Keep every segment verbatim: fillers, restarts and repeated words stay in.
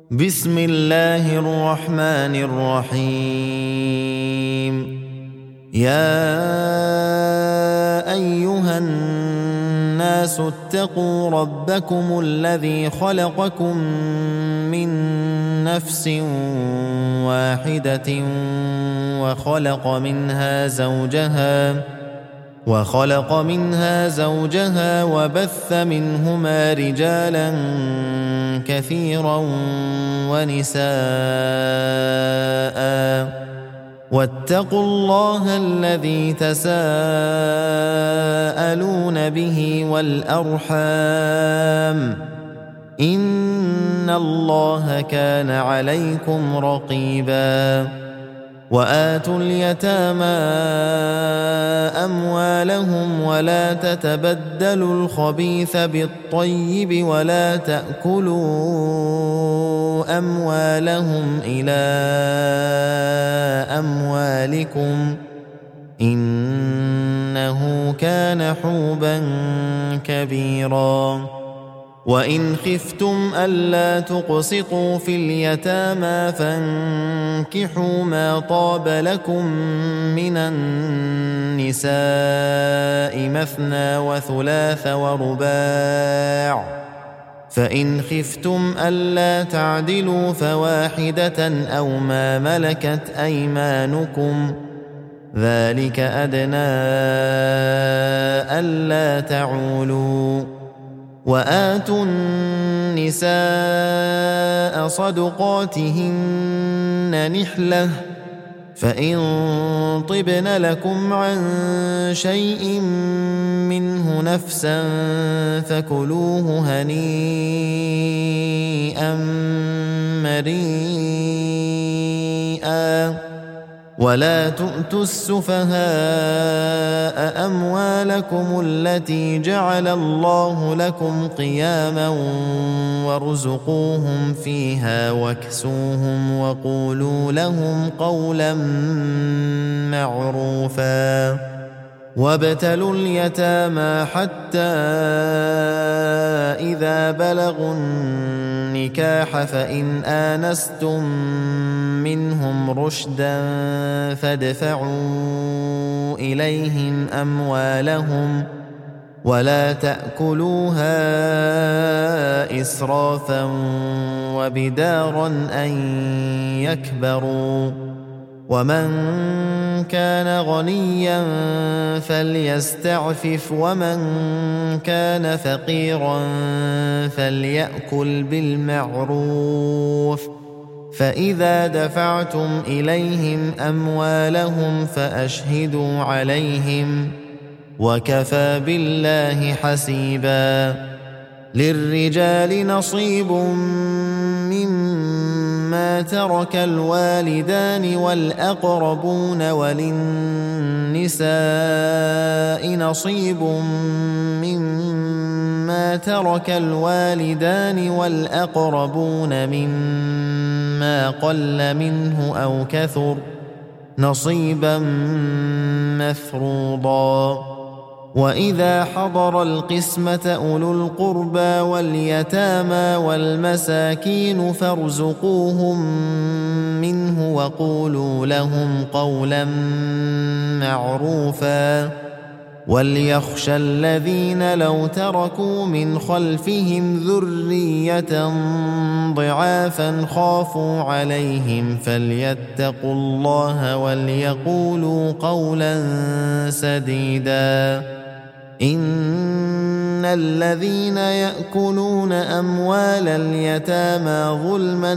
بسم الله الرحمن الرحيم. يا أيها الناس اتقوا ربكم الذي خلقكم من نفس واحدة وخلق منها زوجها وخلق منها زوجها وبث منهما رجالا كثيرا ونساء، واتقوا الله الذي تساءلون به والأرحام، إن الله كان عليكم رقيبا. وآتوا اليتامى أموالهم ولا تتبدلوا الخبيث بالطيب ولا تأكلوا أموالهم إلى أموالكم، إنه كان حوبا كبيرا. وإن خفتم ألا تقسطوا في اليتامى فانكحوا ما طاب لكم من النساء مثنى وثلاث ورباع، فإن خفتم ألا تعدلوا فواحدة أو ما ملكت أيمانكم، ذلك أدنى ألا تعولوا. وآتوا النساء صدقاتهن نحلة، فإن طبن لكم عن شيء منه نفسا فكلوه هنيئا مريئا. ولا تؤتوا السفهاء أموالكم التي جعل الله لكم قياما وارزقوهم فيها واكسوهم وقولوا لهم قولا معروفا. وابتلوا اليتامى حتى إذا بلغوا النكاح فإن آنستم منهم رشدا فادفعوا إليهم أموالهم ولا تأكلوها إسرافا وبدارا أن يكبروا. ومن كان غنيا فليستعفف ومن كان فقيرا فليأكل بالمعروف. فإذا دفعتم إليهم أموالهم فأشهدوا عليهم، وكفى بالله حسيبا. للرجال نصيب مما ترك الوالدان والأقربون وللنساء نصيب مما ترك الوالدان والأقربون مما قل منه أو كثر نصيبا مفروضا. وإذا حضر القسمة أولو القربى واليتامى والمساكين فارزقوهم منه وقولوا لهم قولا معروفا. وليخشى الذين لو تركوا من خلفهم ذرية ضعافا خافوا عليهم فليتقوا الله وليقولوا قولا سديدا. إن الذين يأكلون أموال اليتامى ظلما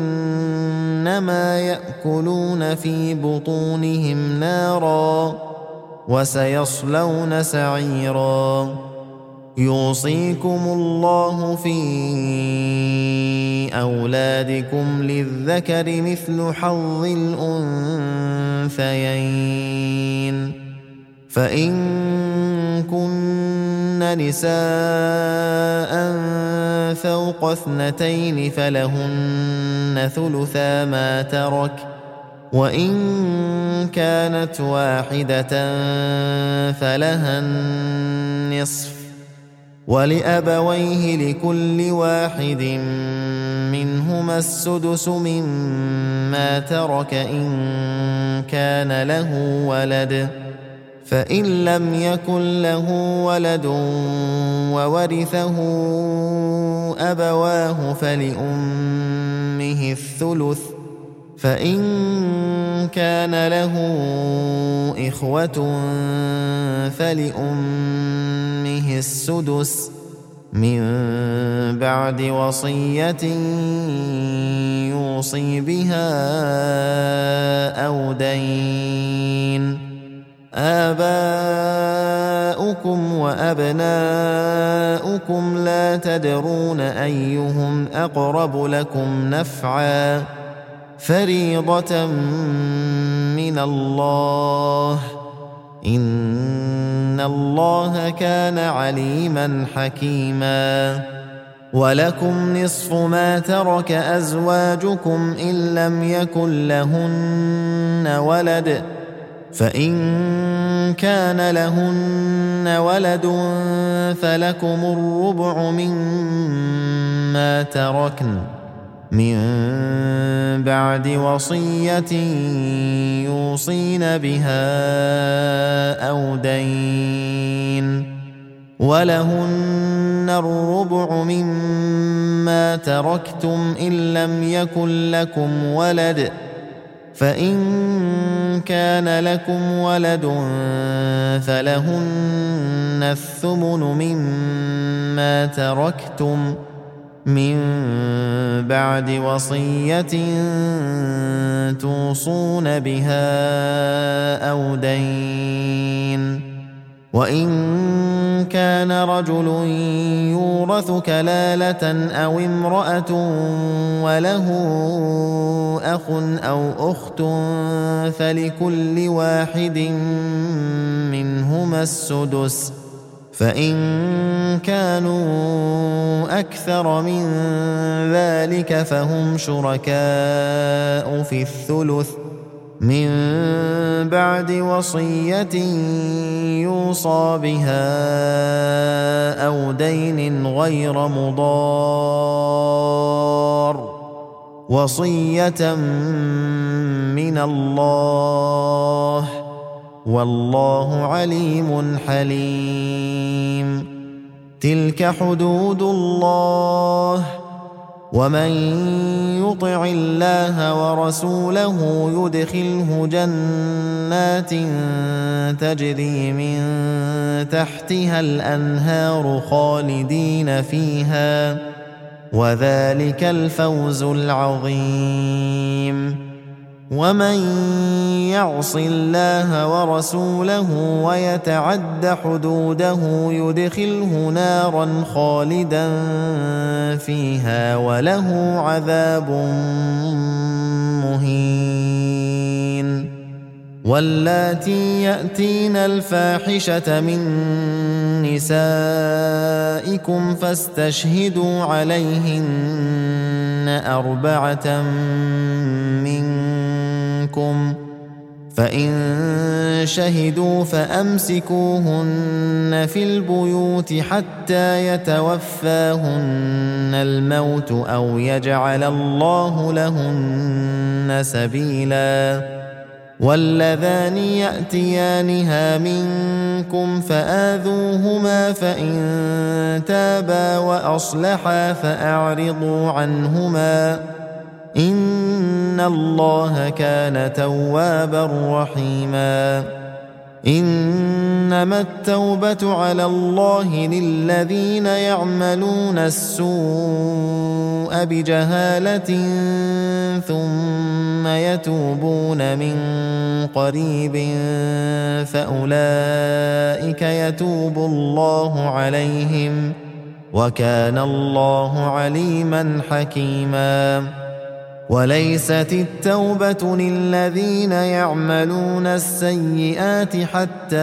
إنما يأكلون في بطونهم نارا وسيصلون سعيرا. يوصيكم الله في أولادكم للذكر مثل حظ الأنثيين، فإن كن نساء فوق اثنتين فلهن ثلثا ما ترك، وإن كانت واحدة فلها النصف، ولأبويه لكل واحد منهما السدس مما ترك إن كان له ولد، فإن لم يكن له ولد وورثه أبواه فلأمه الثلث، فإن كان له إخوة فلأمه السدس من بعد وصية يوصي بها أو دين. آباؤكم وأبناؤكم لا تدرون أيهم أقرب لكم نفعا، فريضة من الله، إن الله كان عليما حكيما. ولكم نصف ما ترك أزواجكم إن لم يكن لهن ولد، فإن كان لهن ولد فلكم الربع مما تركن من بعد وصية يوصين بها أو دين. ولهن الربع مما تركتم إن لم يكن لكم ولد، فإن كان لكم ولد فلهن الثمن مما تركتم من بعد وصية توصون بها أو دين. وإن كان رجل يورث كلالة أو امرأة وله أخ أو أخت فلكل واحد منهما السدس، فإن كانوا أكثر من ذلك فهم شركاء في الثلث من بعد وصية يوصى بها أو دين غير مضار، وصية من الله، والله عليم حليم. تلك حدود الله، ومن يطع الله ورسوله يدخله جنات تجري من تحتها الأنهار خالدين فيها، وذلك الفوز العظيم. ومن يعص الله ورسوله ويتعد حدوده يدخله نارا خالدا فيها وله عذاب مهين. واللاتي يأتين الفاحشة من نسائكم فاستشهدوا عليهن أربعة منكم، فإن شهدوا فأمسكوهن في البيوت حتى يتوفاهن الموت أو يجعل الله لهن سبيلا. واللذان يأتيانها منكم فآذوهما، فإن تابا وأصلحا فأعرضوا عنهما، إن الله كان توابا رحيما. إنما التوبة على الله للذين يعملون السوء بجهالة ثم يتوبون من قريب فأولئك يتوب الله عليهم، وكان الله عليما حكيما. وليست التوبة للذين يعملون السيئات حتى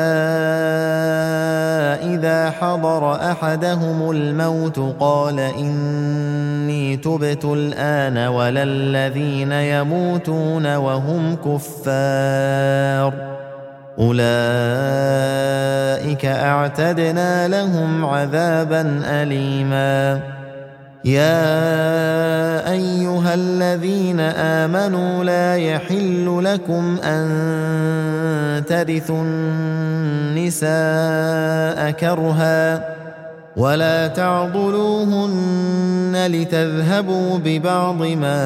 إذا حضر أحدهم الموت قال إني تبت الآن، ولا الذين يموتون وهم كفار أولئك أعتدنا لهم عذابا أليما يا أيها الذين آمنوا لا يحل لكم أن ترثوا النساء كرها ولا تعضلوهن لتذهبوا ببعض ما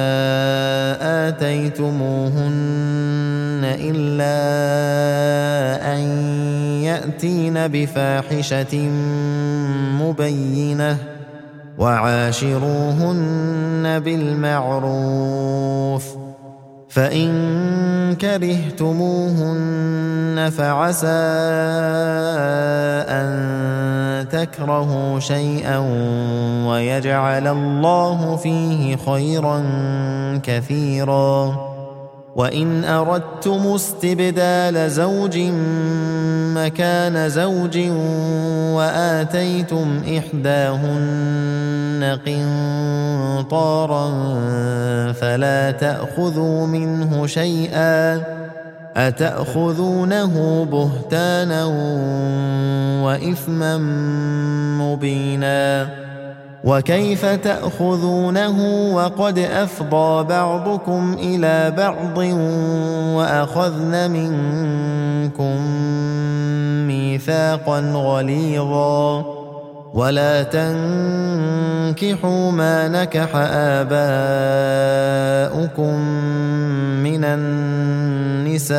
آتيتموهن إلا أن يأتين بفاحشة مبينة وعاشروهن بالمعروف فإن كرهتموهن فعسى أن تكرهوا شيئا ويجعل الله فيه خيرا كثيرا وإن أردتم استبدال زوج مكان زوج وآتيتم إحداهن قنطارا فلا تأخذوا منه شيئا أتأخذونه بهتانا وإثما مبينا وكيف تأخذونه وقد أفضى بعضكم إلى بعض وأخذن منكم ميثاقا غليظا ولا تنكحوا ما نكح آباؤكم من النساء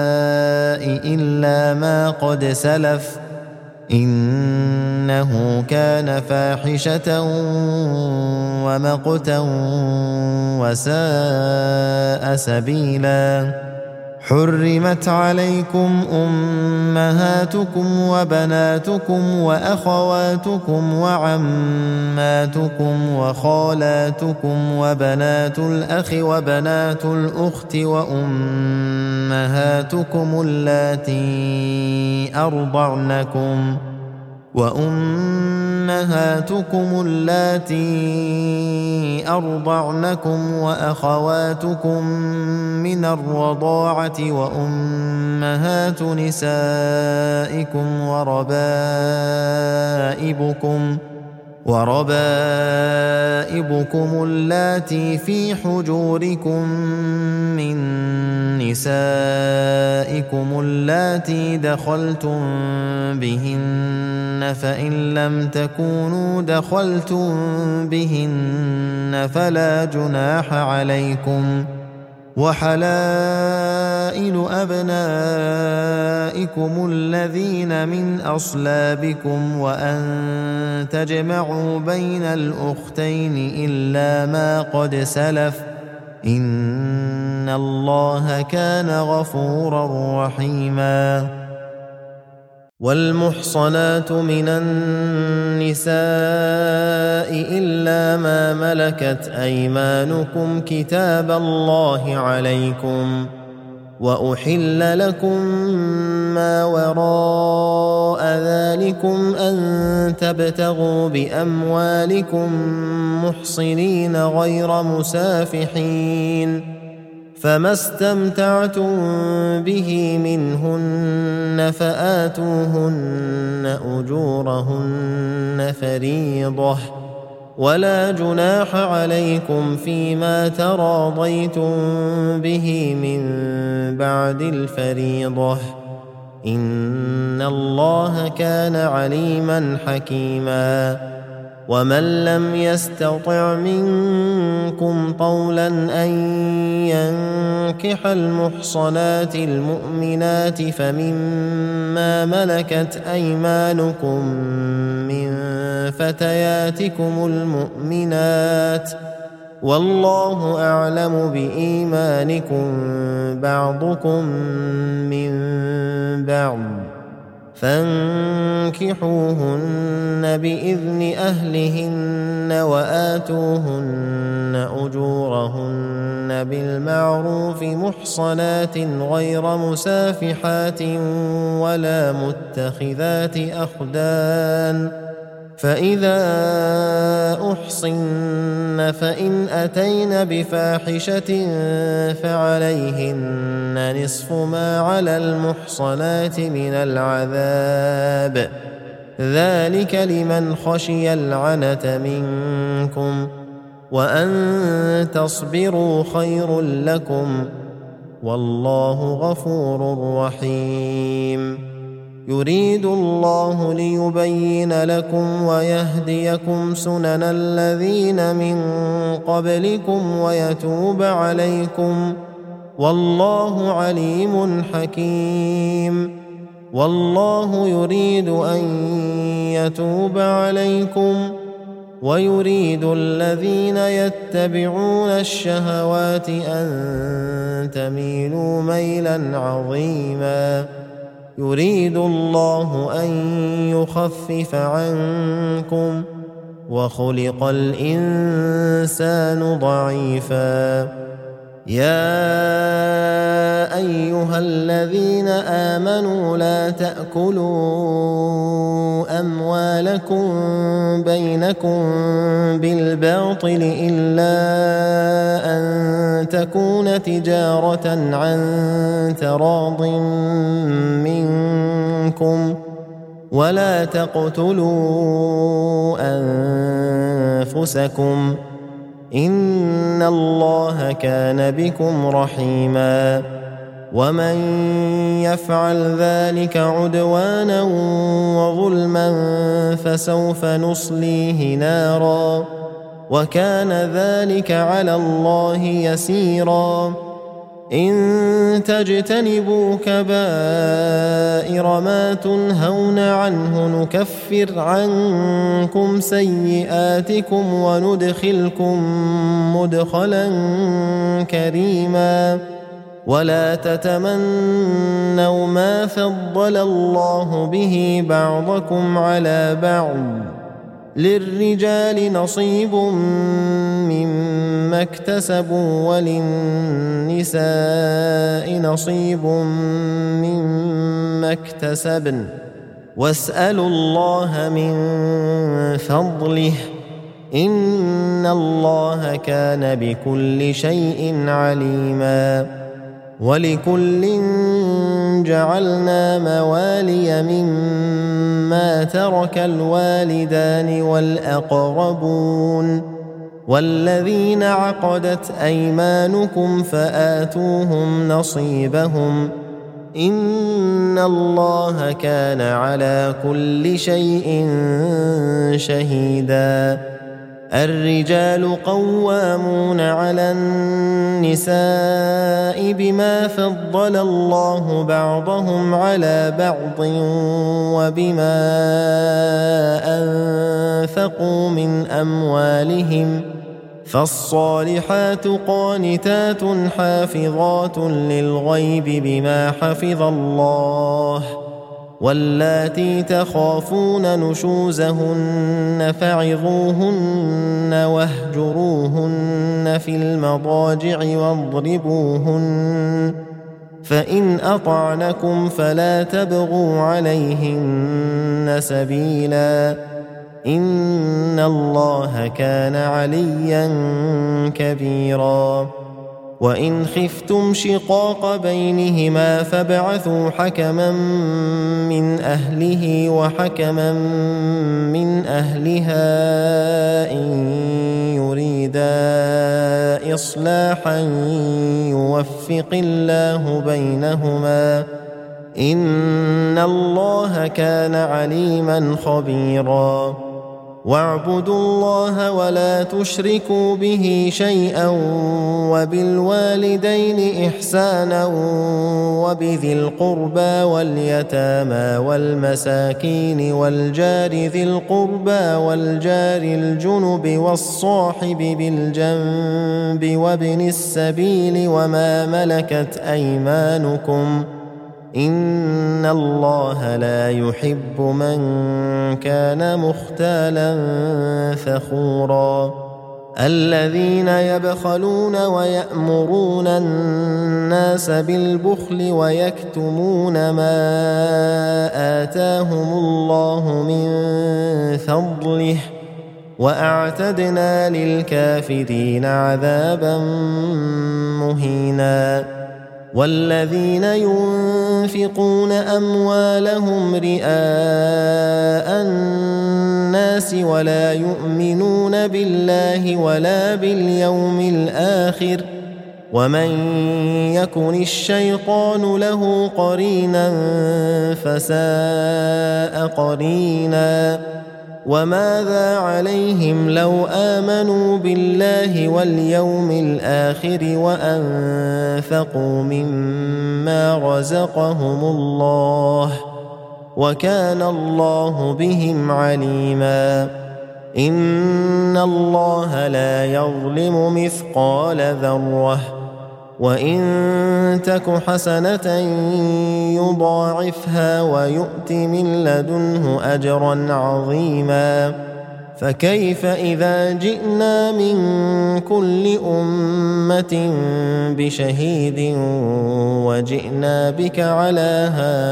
إلا ما قد سلف إنه كان فاحشة ومقتا وساء سبيلا حرمت عليكم أمهاتكم وبناتكم وأخواتكم وعماتكم وخالاتكم وبنات الأخ وبنات الأخت وأمهاتكم اللاتي أرضعنكم وأمهاتكم اللاتي أرضعنكم وأخواتكم من الرضاعة وأمهات نسائكم وربائبكم وربائبكم اللاتي في حجوركم من نسائكم اللاتي دخلتم بهن فإن لم تكونوا دخلتم بهن فلا جناح عليكم وحلائل أبنائكم الذين من أصلابكم وأن تجمعوا بين الأختين إلا ما قد سلف إن الله كان غفورا رحيما والمحصنات من النساء إلا ما ملكت أيمانكم كتاب الله عليكم وأحل لكم ما وراء ذلكم أن تبتغوا بأموالكم محصنين غير مسافحين فما استمتعتم به منهن فآتوهن أجورهن فريضة ولا جناح عليكم فيما تراضيتم به من بعد الفريضة إن الله كان عليما حكيما ومن لم يستطع منكم طولا أن ينكح المحصنات المؤمنات فمما ملكت أيمانكم من فتياتكم المؤمنات والله أعلم بإيمانكم بعضكم من بعض فانكحوهن بإذن أهلهن وآتوهن أجورهن بالمعروف محصنات غير مسافحات ولا متخذات أخدان فإذا أحصن فإن أتين بفاحشة فعليهن نصف ما على المحصنات من العذاب، ذلك لمن خشي العنة منكم، وأن تصبروا خير لكم، والله غفور رحيم. يريد الله ليبين لكم ويهديكم سنن الذين من قبلكم ويتوب عليكم، والله عليم حكيم. والله يريد أن يتوب عليكم، ويريد الذين يتبعون الشهوات أن تميلوا ميلا عظيما. يريد الله أن يخفف عنكم، وخلق الإنسان ضعيفا. يا أيها الذين آمنوا لا تأكلوا أموالكم بينكم بالباطل إلا أن تكون تجارة عن تراض منكم، ولا تقتلوا أنفسكم، إن الله كان بكم رحيما. ومن يفعل ذلك عدوانا وظلما فسوف نصليه نارا، وكان ذلك على الله يسيرا. إن تجتنبوا كبائر ما تنهون عنه نكفر عنكم سيئاتكم وندخلكم مدخلا كريما. ولا تتمنوا ما فضل الله به بعضكم على بعض، للرجال نصيب مما اكتسبوا وللنساء نصيب مما اكتسبن، واسألوا الله من فضله، إن الله كان بكل شيء عليما. ولكل جعلنا موالي مما ترك الوالدان والأقربون، والذين عقدت أيمانكم فآتوهم نصيبهم، إن الله كان على كل شيء شهيدا. الرجال قوامون على النساء بما فضل الله بعضهم على بعض وبما أنفقوا من أموالهم، فالصالحات قانتات حافظات للغيب بما حفظ الله، واللاتي تخافون نشوزهن فعظوهن واهجروهن في المضاجع واضربوهن، فإن أطعنكم فلا تبغوا عليهن سبيلا، إن الله كان عليا كبيرا. وإن خفتم شقاق بينهما فابعثوا حكما من أهله وحكما من أهلها إن يريدا إصلاحا يوفق الله بينهما، إن الله كان عليما خبيرا. واعبدوا الله ولا تشركوا به شيئا، وبالوالدين إحسانا، وبذي القربى واليتامى والمساكين والجار ذي القربى والجار الجنب والصاحب بالجنب وابن السبيل وما ملكت أيمانكم، إن الله لا يحب من كان مختالا فخورا. الذين يبخلون ويأمرون الناس بالبخل ويكتمون ما آتاهم الله من فضله وأعتدنا للكافرين عذابا مهينا. والذين ينفقون أموالهم رئاء الناس ولا يؤمنون بالله ولا باليوم الآخر ومن يكن الشيطان له قرينا فساء قرينا. وماذا عليهم لو آمنوا بالله واليوم الآخر وأنفقوا مما رزقهم الله وكان الله بهم عليما. إن الله لا يظلم مثقال ذرة وإن تك حسنة يضاعفها ويؤت من لدنه أجرا عظيما. فكيف إذا جئنا من كل أمة بشهيد وجئنا بك على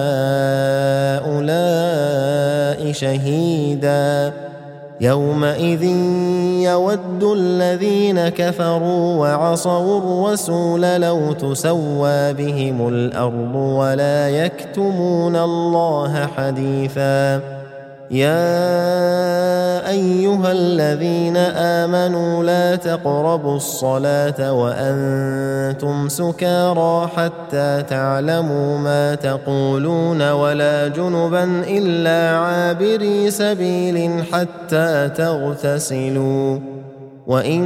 هؤلاء شهيدا. يومئذ يود الذين كفروا وعصوا الرسول لو تسوى بهم الأرض ولا يكتمون الله حديثا. يا أيها الذين آمنوا لا تقربوا الصلاة وأنتم سكارى حتى تعلموا ما تقولون ولا جنبا إلا عابري سبيل حتى تغتسلوا. وإن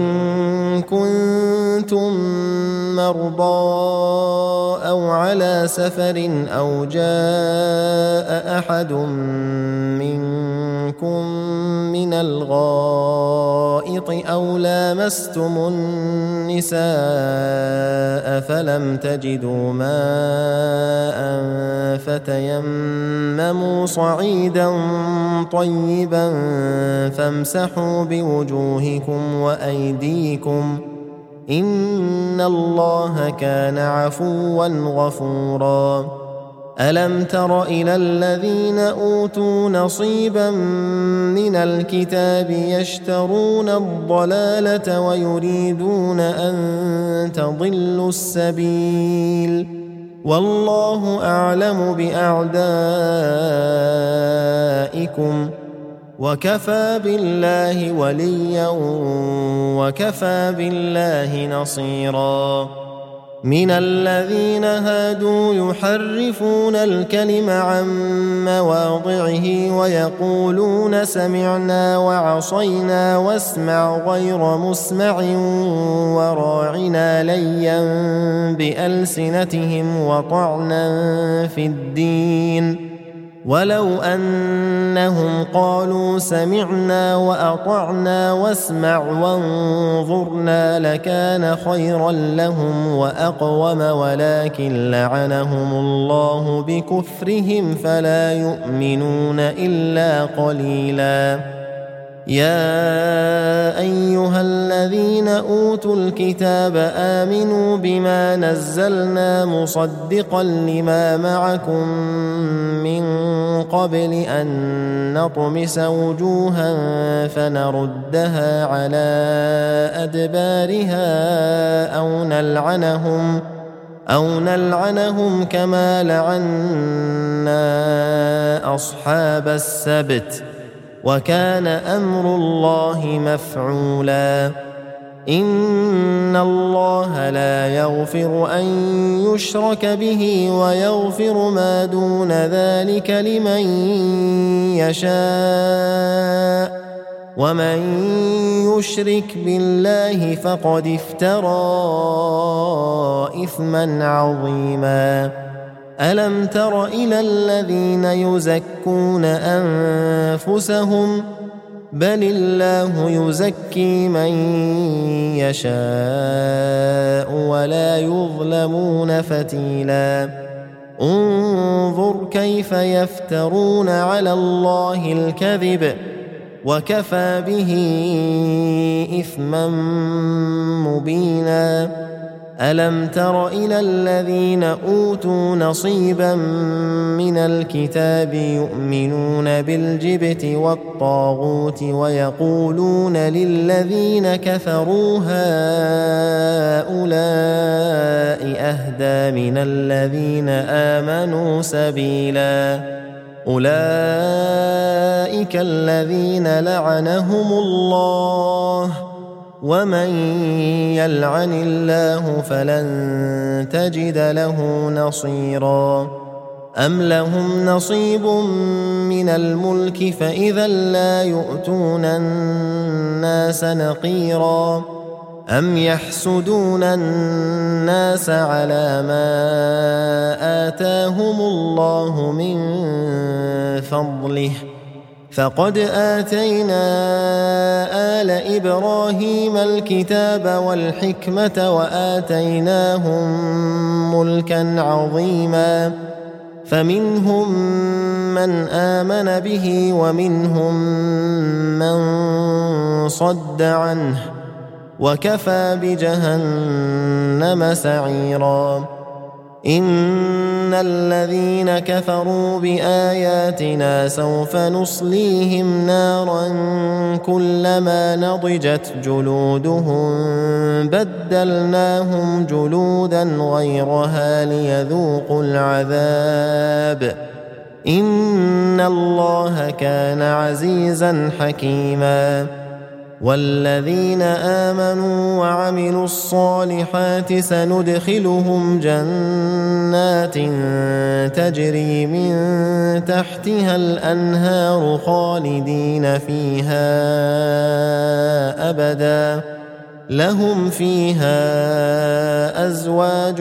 كنتم مرضى أو على سفر أو جاء أحد منكم من الغائط أو لامستم النساء فلم تجدوا ماء فتيمموا صعيدا طيبا فامسحوا بوجوهكم وأيديكم إن الله كان عفوا غفورا. ألم تر إلى الذين أوتوا نصيبا من الكتاب يشترون الضلالة ويريدون أن تضلوا السبيل والله أعلم بأعدائكم وكفى بالله وليا وكفى بالله نصيرا. من الذين هادوا يحرفون الكلم عن مواضعه ويقولون سمعنا وعصينا واسمع غير مسمع وراعنا ليا بألسنتهم وطعنا في الدين ولو أنهم قالوا سمعنا وأطعنا واسمع وانظرنا لكان خيرا لهم وأقوم ولكن لعنهم الله بكفرهم فلا يؤمنون إلا قليلا. يا أيها الذين أوتوا الكتاب آمنوا بما نزلنا مصدقا لما معكم من قبل أن نطمس وجوها فنردها على أدبارها أو نلعنهم أو نلعنهم كما لعنا أصحاب السبت وكان أمر الله مفعولا. إن الله لا يغفر أن يشرك به ويغفر ما دون ذلك لمن يشاء ومن يشرك بالله فقد افترى إثما عظيما. ألم تر إلى الذين يزكون أنفسهم بل الله يزكي من يشاء ولا يظلمون فتيلا. انظر كيف يفترون على الله الكذب وكفى به إثما مبينا ألم تر إلى الذين أوتوا نصيبا من الكتاب يؤمنون بالجبت والطاغوت ويقولون للذين كفروا هؤلاء أهدى من الذين آمنوا سبيلا أولئك الذين لعنهم الله ومن يلعن الله فلن تجد له نصيرا أم لهم نصيب من الملك فإذا لا يؤتون الناس نقيرا أم يحسدون الناس على ما آتاهم الله من فضله فقد آتينا آل إبراهيم الكتاب والحكمة وآتيناهم ملكا عظيما فمنهم من آمن به ومنهم من صد عنه وكفى بجهنم سعيرا إن الذين كفروا بآياتنا سوف نصليهم نارا كلما نضجت جلودهم بدلناهم جلودا غيرها ليذوقوا العذاب إن الله كان عزيزا حكيما والذين آمنوا وعملوا الصالحات سندخلهم جنات تجري من تحتها الأنهار خالدين فيها أبدا لهم فيها أزواج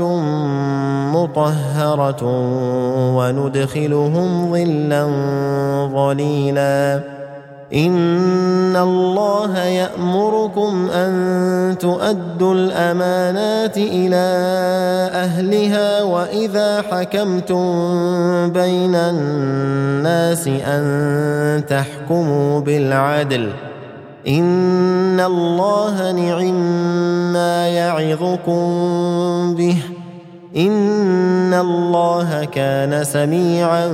مطهرة وندخلهم ظلا ظليلا إن الله يأمركم أن تؤدوا الأمانات إلى أهلها وإذا حكمتم بين الناس أن تحكموا بالعدل إن الله نعم ما يعظكم به إن الله كان سميعا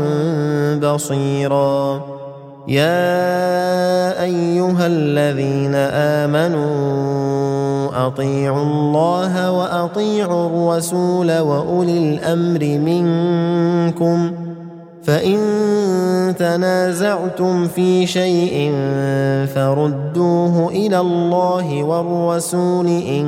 بصيرا يا أيها الذين آمنوا أطيعوا الله وأطيعوا الرسول وأولي الأمر منكم فإن تنازعتم في شيء فردوه إلى الله والرسول إن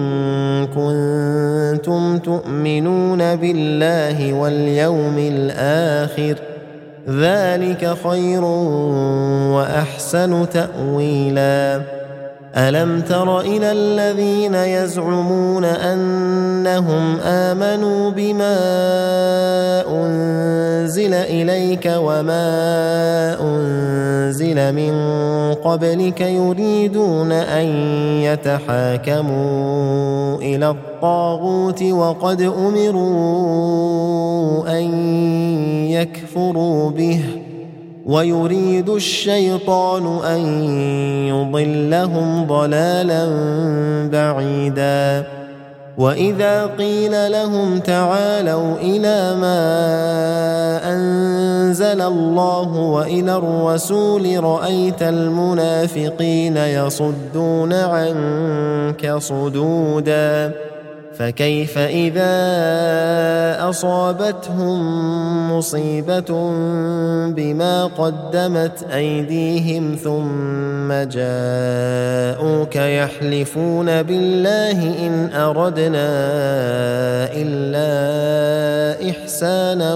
كنتم تؤمنون بالله واليوم الآخر ذلك خير وأحسن تأويلا ألم تر إلى الذين يزعمون أنهم آمنوا بما أنزل إليك وما أنزل من قبلك يريدون أن يتحاكموا إلى الطاغوت وقد أمروا أن يكفروا به ويريد الشيطان أن يضلهم ضلالا بعيدا وإذا قيل لهم تعالوا إلى ما أنزل الله وإلى الرسول رأيت المنافقين يصدون عنك صدودا فكيف إذا أصابتهم مصيبة بما قدمت أيديهم ثم جاءوك يحلفون بالله إن أردنا إلا إحسانا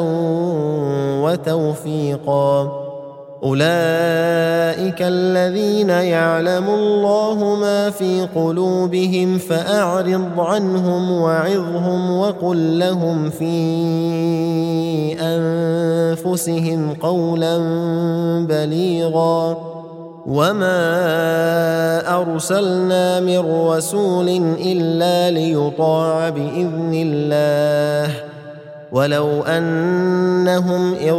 وتوفيقا أولئك الذين يعلم الله ما في قلوبهم فأعرض عنهم وعظهم وقل لهم في أنفسهم قولا بليغا وما أرسلنا من رسول إلا ليطاع بإذن الله ولو أنهم إذ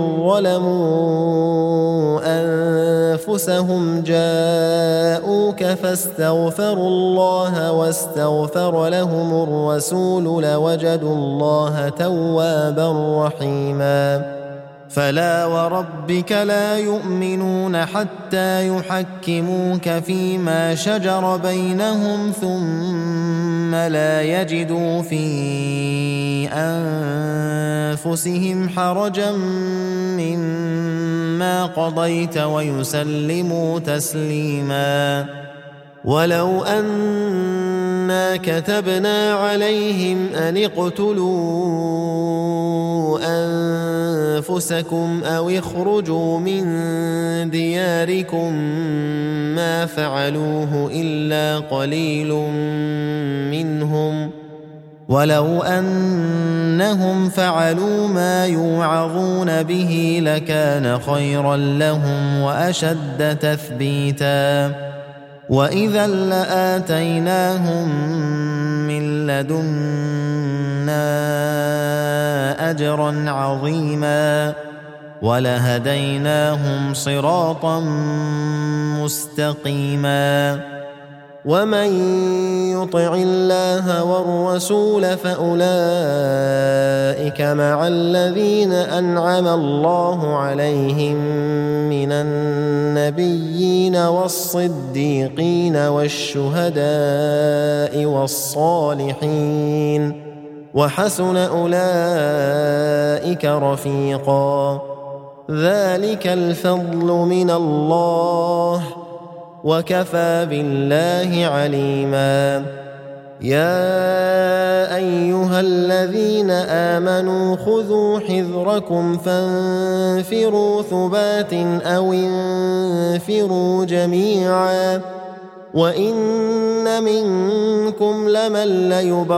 ظلموا أنفسهم جاءوك فاستغفروا الله واستغفر لهم الرسول لوجدوا الله توابا رحيما فلا وربك لا يؤمنون حتى يحكموك فيما شجر بينهم ثم لا يجدوا في أنفسهم حرجا مما قضيت ويسلموا تسليما ولو أنا كتبنا عليهم أن اقتلوا أنفسكم أو اخرجوا من دياركم ما فعلوه إلا قليل منهم ولو أنهم فعلوا ما يوعظون به لكان خيرا لهم وأشد تثبيتا وإذا لآتيناهم من لدنا أجرا عظيما ولهديناهم صراطا مستقيما ومن يطع الله والرسول فأولئك مع الذين أنعم الله عليهم من النبيين والصديقين والشهداء والصالحين وحسن أولئك رفيقا ذلك الفضل من الله وكفى بالله عليما يا أيها الذين آمنوا خذوا حذركم فانفروا ثبات أو انفروا جميعا وإن منكم لمن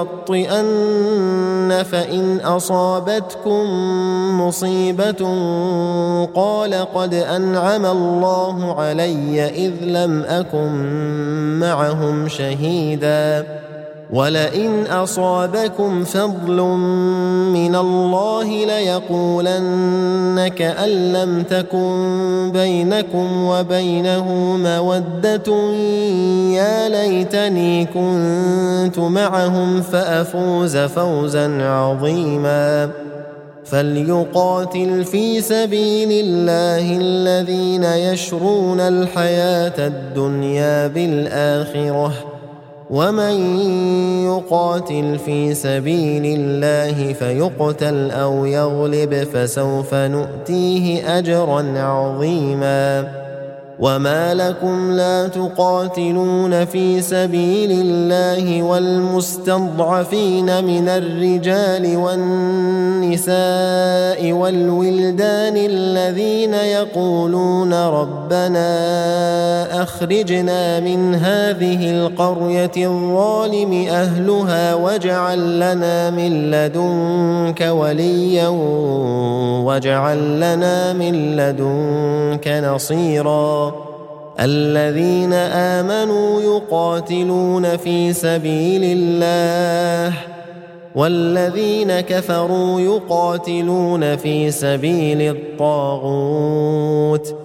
ليبطئن فإن أصابتكم مصيبة قال قد أنعم الله علي إذ لم أكن معهم شهيدا ولئن أصابكم فضل من الله ليقولن كأن لم تكن بينكم وبينه مودة يا ليتني كنت معهم فأفوز فوزا عظيما فليقاتل في سبيل الله الذين يشرون الحياة الدنيا بالآخرة ومن يقاتل في سبيل الله فيقتل أو يغلب فسوف نؤتيه أجرا عظيما وما لكم لا تقاتلون في سبيل الله والمستضعفين من الرجال والنساء والولدان الذين يقولون ربنا أخرجنا من هذه القرية الظالم أهلها واجعل لنا من لدنك وليا واجعل لنا من لدنك نصيرا الذين آمنوا يقاتلون في سبيل الله والذين كفروا يقاتلون في سبيل الطاغوت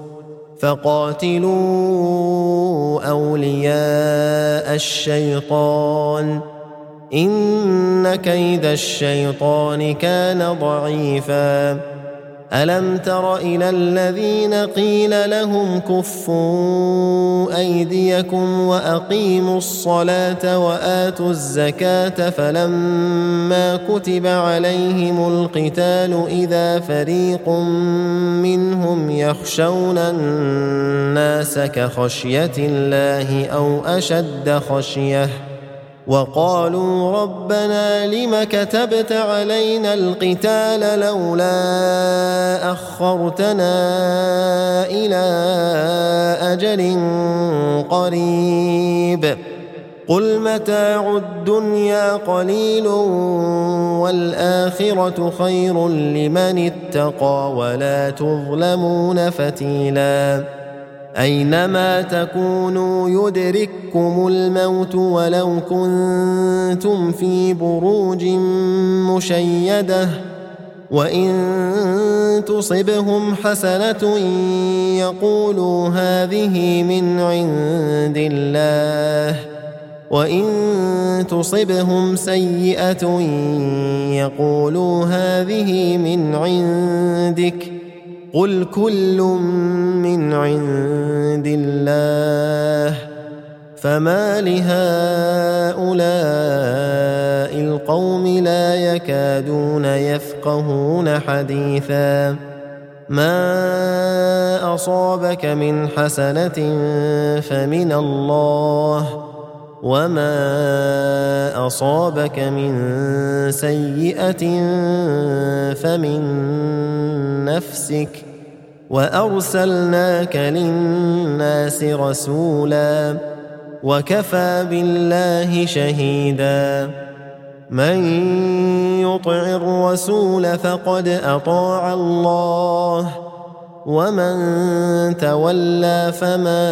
فقاتلوا أولياء الشيطان إن كيد الشيطان كان ضعيفا ألم تر إلى الذين قيل لهم كفوا أيديكم وأقيموا الصلاة وآتوا الزكاة فلما كتب عليهم القتال إذا فريق منهم يخشون الناس كخشية الله أو أشد خشية وقالوا ربنا لم كتبت علينا القتال لولا أخرتنا إلى أجل قريب قل متاع الدنيا قليل والآخرة خير لمن اتقى ولا تظلمون فتيلا أينما تكونوا يدرككم الموت ولو كنتم في بروج مشيدة وإن تصبهم حسنة يقولوا هذه من عند الله، وإن تصبهم سيئة يقولوا هذه من عندك، قل كل من عند الله. فما لهؤلاء القوم لا يكادون يفقهون حديثا. ما أصابك من حسنة فمن الله، وما أصابك من سيئة فمن نفسك، وأرسلناك للناس رسولا، وكفى بالله شهيدا. من يطع الرسول فقد أطاع الله، ومن تولى فما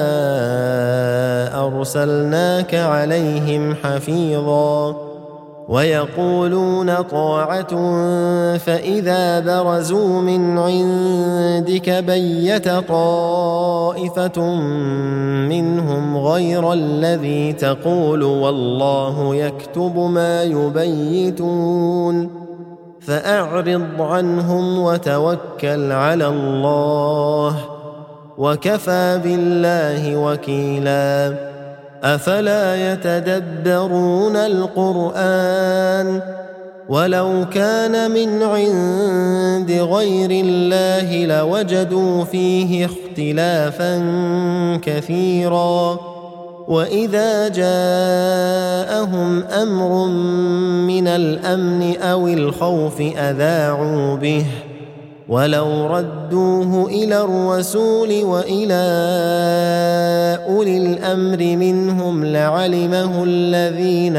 أرسلناك عليهم حفيظا. ويقولون طاعة فإذا برزوا من عندك بيت طائفة منهم غير الذي تقول والله يكتب ما يبيتون، فأعرض عنهم وتوكل على الله، وكفى بالله وكيلا. أفلا يتدبرون القرآن؟ ولو كان من عند غير الله لوجدوا فيه اختلافا كثيرا. وإذا جاءهم أمر من الأمن أو الخوف أذاعوا به، ولو ردوه إلى الرسول وإلى أولي الأمر منهم لعلمه الذين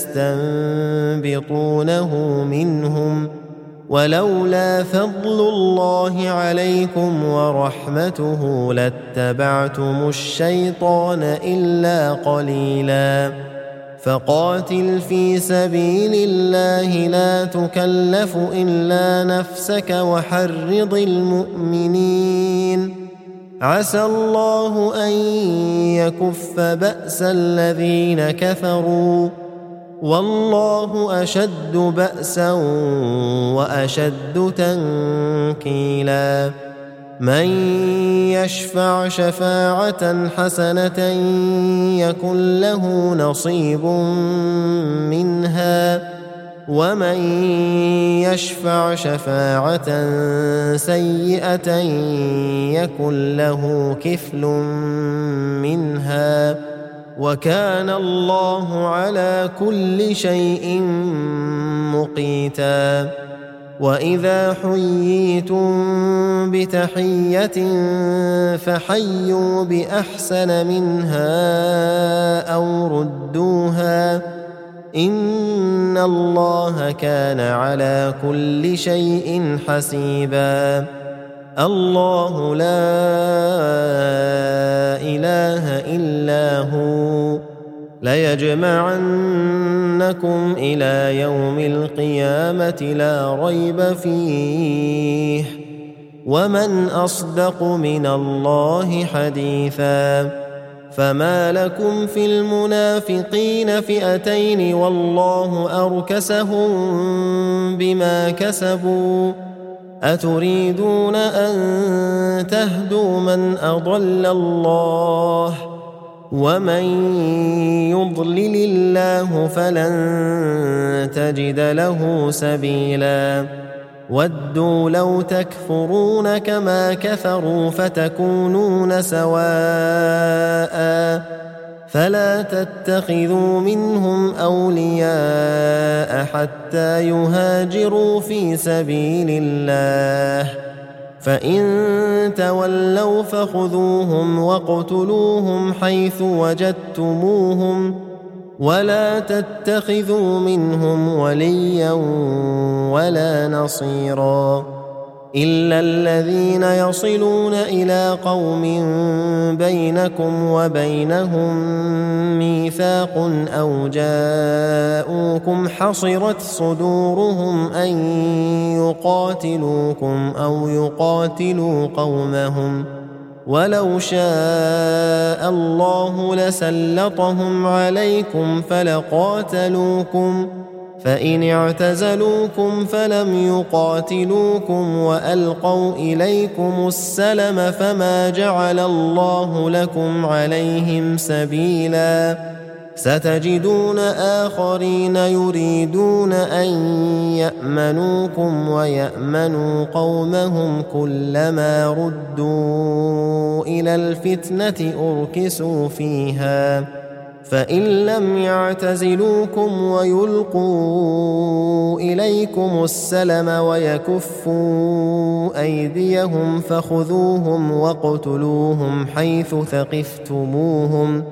يستنبطونه منهم، ولولا فضل الله عليكم ورحمته لاتبعتم الشيطان إلا قليلا. فقاتل في سبيل الله لا تكلف إلا نفسك وحرض المؤمنين، عسى الله أن يكف بأس الذين كفروا، والله أشد بأسا وأشد تنكيلا. من يشفع شفاعة حسنة يكن له نصيب منها، ومن يشفع شفاعة سيئة يكن له كفل منها، وكان الله على كل شيء مقيتا. وإذا حييتم بتحية فحيوا بأحسن منها أو ردوها، إن الله كان على كل شيء حسيبا. الله لا إله إلا هو، ليجمعنكم إلى يوم القيامة لا ريب فيه، ومن أصدق من الله حديثا. فما لكم في المنافقين فئتين والله أركسهم بما كسبوا، أتريدون أن تهدوا من أضل الله، ومن يضلل الله فلن تجد له سبيلا. ودوا لو تكفرون كما كفروا فتكونون سواء، فلا تتخذوا منهم أولياء حتى يهاجروا في سبيل الله، فإن تولوا فخذوهم واقتلوهم حيث وجدتموهم، ولا تتخذوا منهم وليا ولا نصيرا. إلا الذين يصلون إلى قوم بينكم وبينهم ميثاق أو جاءوكم حصرت صدورهم أن يقاتلوكم أو يقاتلوا قومهم ولو شاء الله لسلطهم عليكم فلقاتلوكم فإن اعتزلوكم فلم يقاتلوكم وألقوا إليكم السلم فما جعل الله لكم عليهم سبيلا ستجدون آخرين يريدون أن يأمنوكم ويأمنوا قومهم كلما ردوا إلى الفتنة أركسوا فيها فإن لم يعتزلوكم ويلقوا إليكم السلم ويكفوا أيديهم فخذوهم واقتلوهم حيث ثقفتموهم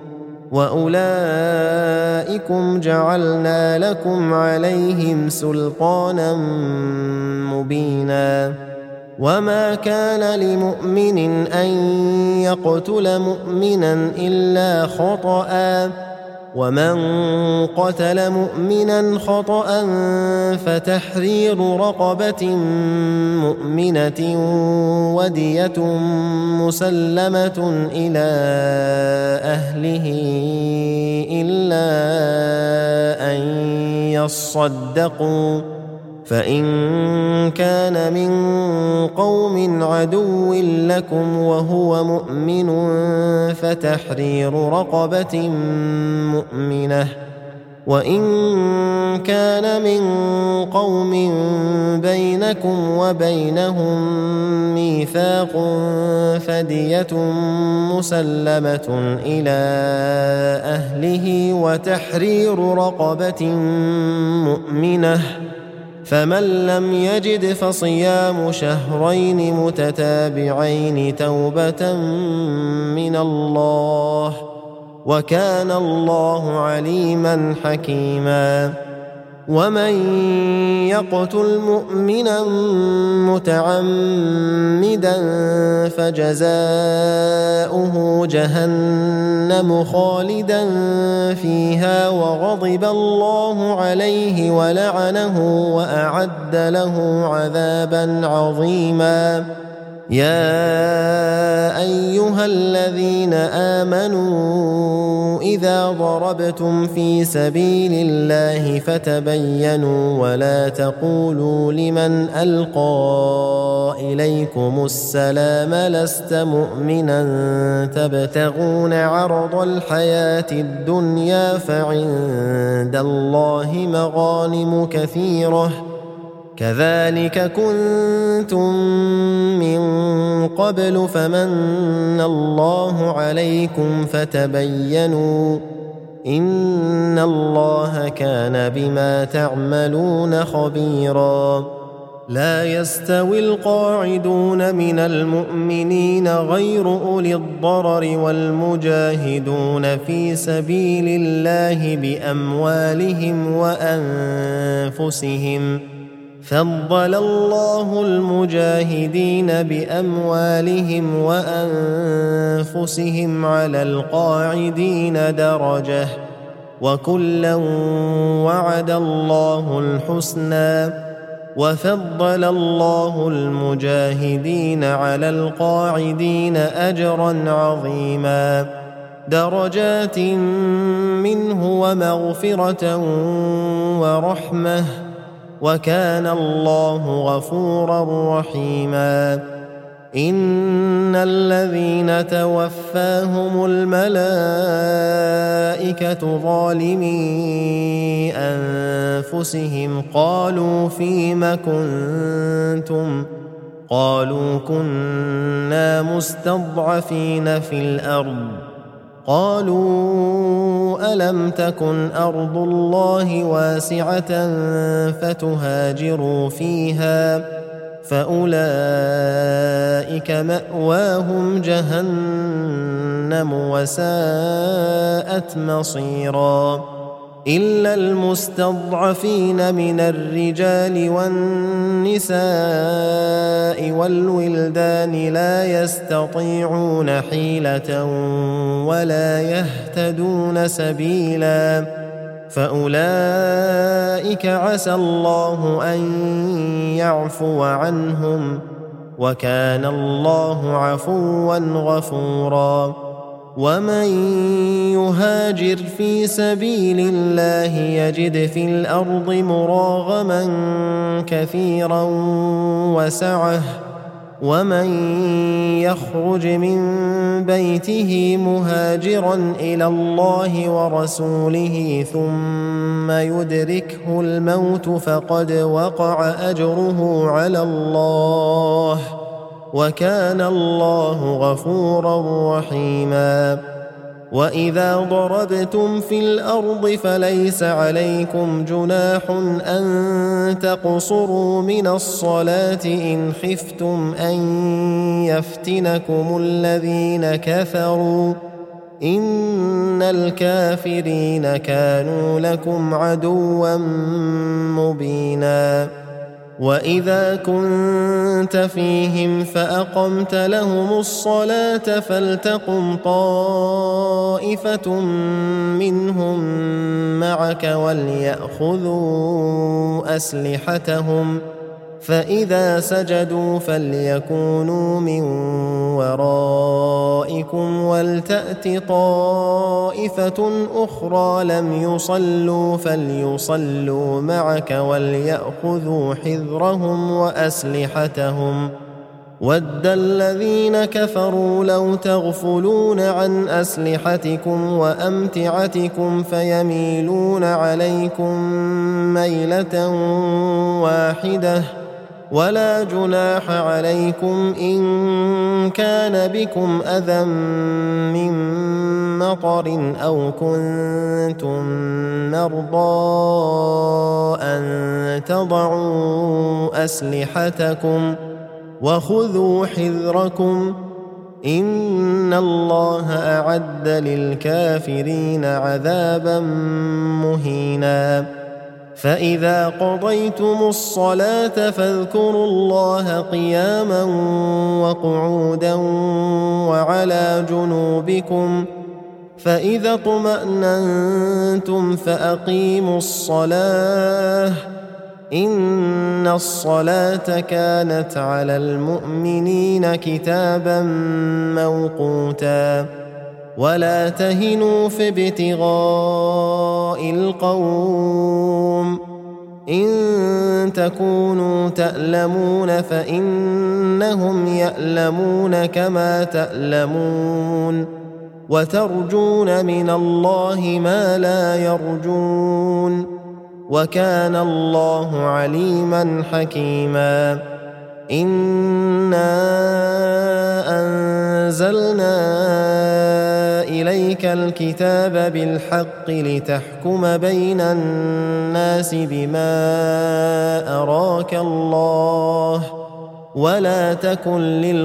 وأولئكم جعلنا لكم عليهم سلطانا مبينا وما كان لمؤمن أن يقتل مؤمنا إلا خطأ ومن قتل مؤمنا خطأ فتحرير رقبة مؤمنة ودية مسلمة إلى أهله إلا أن يصدقوا فإن كان من قوم عدو لكم وهو مؤمن فتحرير رقبة مؤمنة وإن كان من قوم بينكم وبينهم ميثاق فدية مسلمة إلى أهله وتحرير رقبة مؤمنة فمن لم يجد فصيام شهرين متتابعين توبة من الله وكان الله عليما حكيما ومن يقتل مؤمنا متعمدا فجزاؤه جهنم خالدا فيها وغضب الله عليه ولعنه وأعد له عذابا عظيما يا أيها الذين آمنوا إذا ضربتم في سبيل الله فتبينوا ولا تقولوا لمن ألقى إليكم السلام لست مؤمنا تبتغون عرض الحياة الدنيا فعند الله مغانم كثيرة كذلك كنتم من قبل فمن الله عليكم فتبينوا إن الله كان بما تعملون خبيرا لا يستوي القاعدون من المؤمنين غير أولي الضرر والمجاهدون في سبيل الله بأموالهم وأنفسهم فضل الله المجاهدين بأموالهم وأنفسهم على القاعدين درجة وكلا وعد الله الحسنى وفضل الله المجاهدين على القاعدين أجرا عظيما درجات منه ومغفرة ورحمة وكان الله غفورا رحيما إن الذين توفاهم الملائكة ظالمي أنفسهم قالوا فيم كنتم قالوا كنا مستضعفين في الأرض قالوا ألم تكن أرض الله واسعة فتهاجروا فيها فأولئك مأواهم جهنم وساءت مصيرا إلا المستضعفين من الرجال والنساء والولدان لا يستطيعون حيلة ولا يهتدون سبيلا فأولئك عسى الله أن يعفو عنهم وكان الله عفوا غفورا ومن يهاجر في سبيل الله يجد في الأرض مراغما كثيرا وسعة ومن يخرج من بيته مهاجرا إلى الله ورسوله ثم يدركه الموت فقد وقع أجره على الله وكان الله غفورا رحيما وإذا ضربتم في الأرض فليس عليكم جناح أن تقصروا من الصلاة إن خفتم أن يفتنكم الذين كفروا إن الكافرين كانوا لكم عدوا مبينا وإذا كنت فيهم فأقمت لهم الصلاة فلتقم طائفة منهم معك وليأخذوا أسلحتهم فإذا سجدوا فليكونوا من ورائكم ولتأت طائفة أخرى لم يصلوا فليصلوا معك وليأخذوا حذرهم وأسلحتهم ود الذين كفروا لو تغفلون عن أسلحتكم وأمتعتكم فيميلون عليكم ميلة واحدة ولا جناح عليكم إن كان بكم أذى من مطر أو كنتم مرضى أن تضعوا أسلحتكم وخذوا حذركم إن الله أعد للكافرين عذابا مهينا فإذا قضيتم الصلاة فاذكروا الله قياما وقعودا وعلى جنوبكم فإذا اطمأننتم فأقيموا الصلاة إن الصلاة كانت على المؤمنين كتابا موقوتا ولا تهنوا في ابتغاء القوم إن تكونوا تألمون فإنهم يألمون كما تألمون وترجون من الله ما لا يرجون وكان الله عليما حكيما إنا أنزلنا إليك الكتاب بالحق لتحكم بين الناس بما أراك الله ولا تكن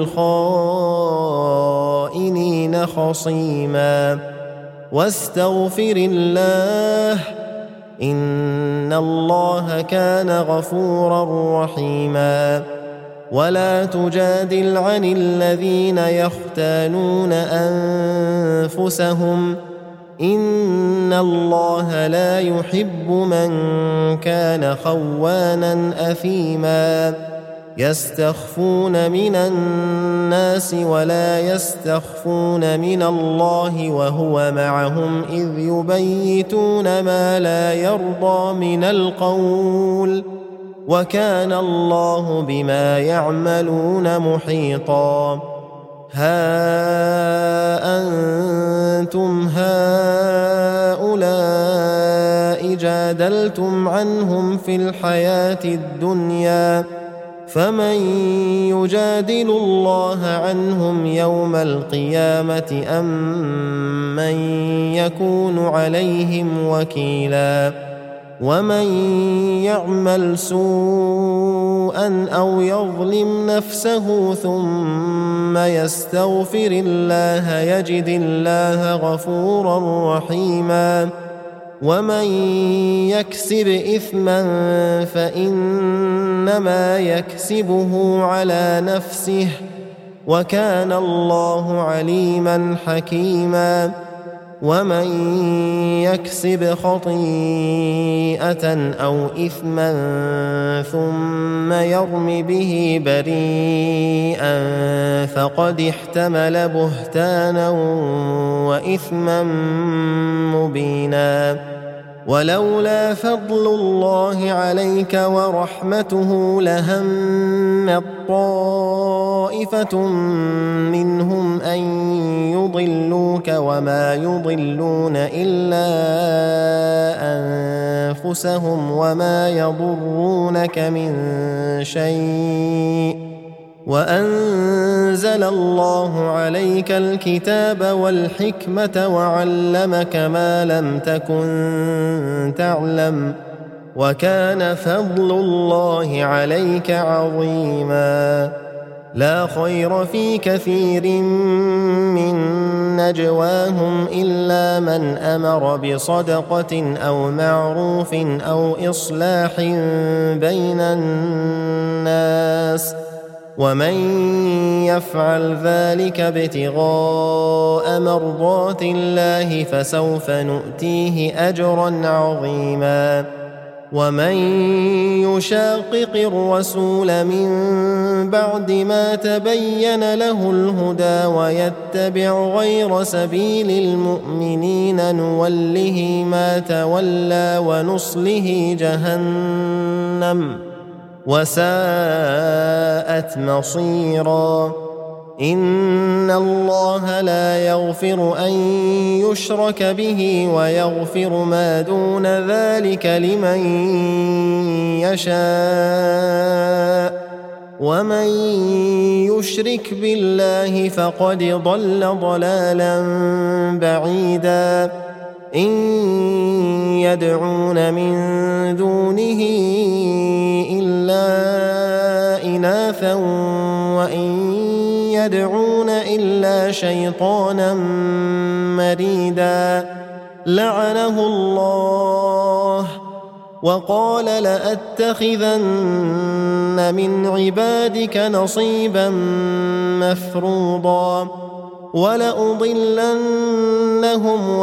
للخائنين خصيما واستغفر الله إن الله كان غفورا رحيما ولا تجادل عن الذين يختانون أنفسهم إن الله لا يحب من كان خوانا أثيما يستخفون من الناس ولا يستخفون من الله وهو معهم إذ يبيتون ما لا يرضى من القول وكان الله بما يعملون محيطا ها أنتم هؤلاء جادلتم عنهم في الحياة الدنيا فمن يجادل الله عنهم يوم القيامة أم من يكون عليهم وكيلا ومن يعمل سوءا أو يظلم نفسه ثم يستغفر الله يجد الله غفورا رحيما ومن يكسب إثما فإنما يكسبه على نفسه وكان الله عليما حكيما ومن يكسب خطيئة أو إثما ثم يرم به بريئا فقد احتمل بهتانا وإثما مبينا ولولا فضل الله عليك ورحمته لهمت طائفة منهم أن يضلوك وما يضلون إلا أنفسهم وما يضرونك من شيء وأنزل الله عليك الكتاب والحكمة وعلمك ما لم تكن تعلم وكان فضل الله عليك عظيما لا خير في كثير من نجواهم إلا من أمر بصدقة أو معروف أو إصلاح بين الناس ومن يفعل ذلك ابتغاء مرضات الله فسوف نؤتيه أجرا عظيما ومن يشاقق الرسول من بعد ما تبين له الهدى ويتبع غير سبيل المؤمنين نوله ما تولى ونصله جهنم وساءت مصيرا إن الله لا يغفر أن يشرك به ويغفر ما دون ذلك لمن يشاء ومن يشرك بالله فقد ضل ضلالا بعيدا إن يدعون من دونه إلا إناثا وإن يدعون إلا شيطانا مريدا لعنه الله وقال لأتخذن من عبادك نصيبا مفروضا ولأضلنهم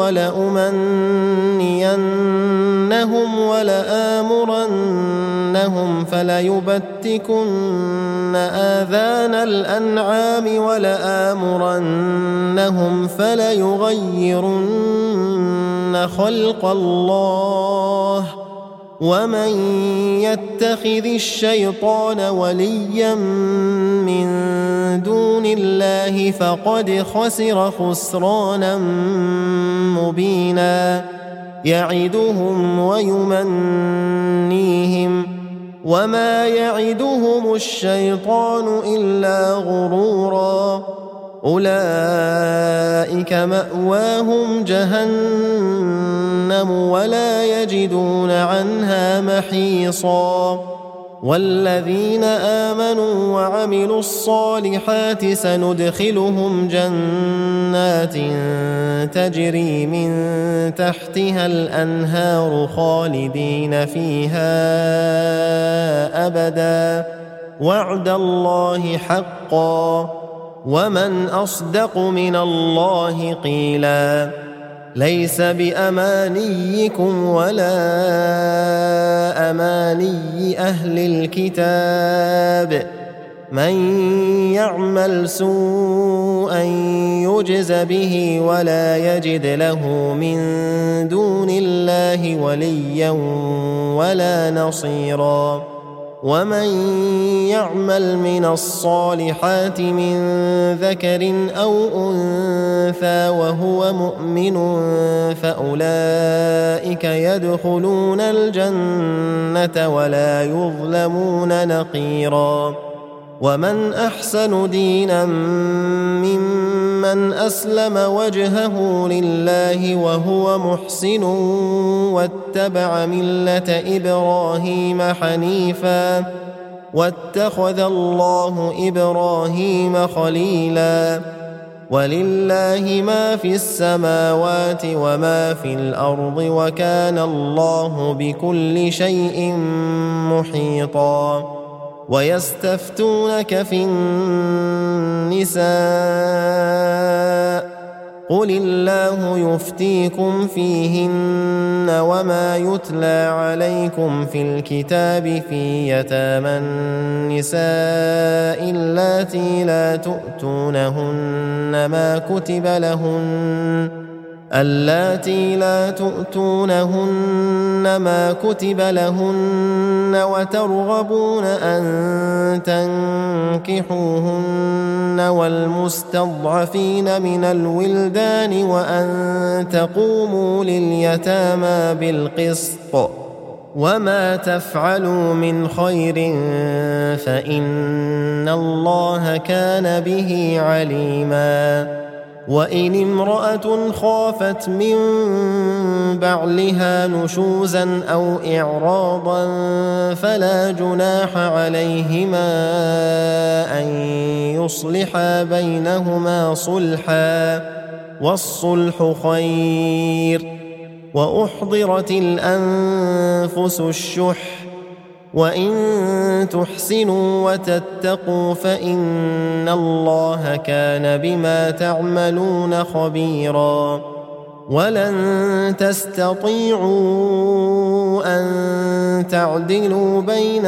ولأمنينهم ولآمرنهم فليبتكن آذان الأنعام ولآمرنهم فليغيرن خلق الله ومن يتخذ الشيطان وليا من دون الله فقد خسر خسرانا مبينا يعدهم ويمنيهم وما يعدهم الشيطان إلا غرورا أولئك مأواهم جهنم ولا يجدون عنها محيصا والذين آمنوا وعملوا الصالحات سندخلهم جنات تجري من تحتها الأنهار خالدين فيها أبدا وعد الله حقا ومن أصدق من الله قيلا ليس بأمانيكم ولا أماني أهل الكتاب من يعمل سوءا يجز به ولا يجد له من دون الله وليا ولا نصيرا ومن يعمل من الصالحات من ذكر أو أنثى وهو مؤمن فأولئك يدخلون الجنة ولا يظلمون نقيرا ومن أحسن دينا ممن أسلم وجهه لله وهو محسن واتبع ملة إبراهيم حنيفا واتخذ الله إبراهيم خليلا ولله ما في السماوات وما في الأرض وكان الله بكل شيء محيطا ويستفتونك في النساء قل الله يفتيكم فيهن وما يتلى عليكم في الكتاب في يتامى النساء اللاتي لا تؤتونهن ما كتب لهن اللاتي لا تؤتونهن ما كتب لهن وترغبون أن تنكحوهن والمستضعفين من الولدان وأن تقوموا لليتامى بالقسط وما تفعلوا من خير فإن الله كان به عليما وإن امرأة خافت من بعلها نشوزا أو إعراضا فلا جناح عليهما أن يصلحا بينهما صلحا والصلح خير وأحضرت الأنفس الشح وإن تحسنوا وتتقوا فإن الله كان بما تعملون خبيرا ولن تستطيعوا أن تعدلوا بين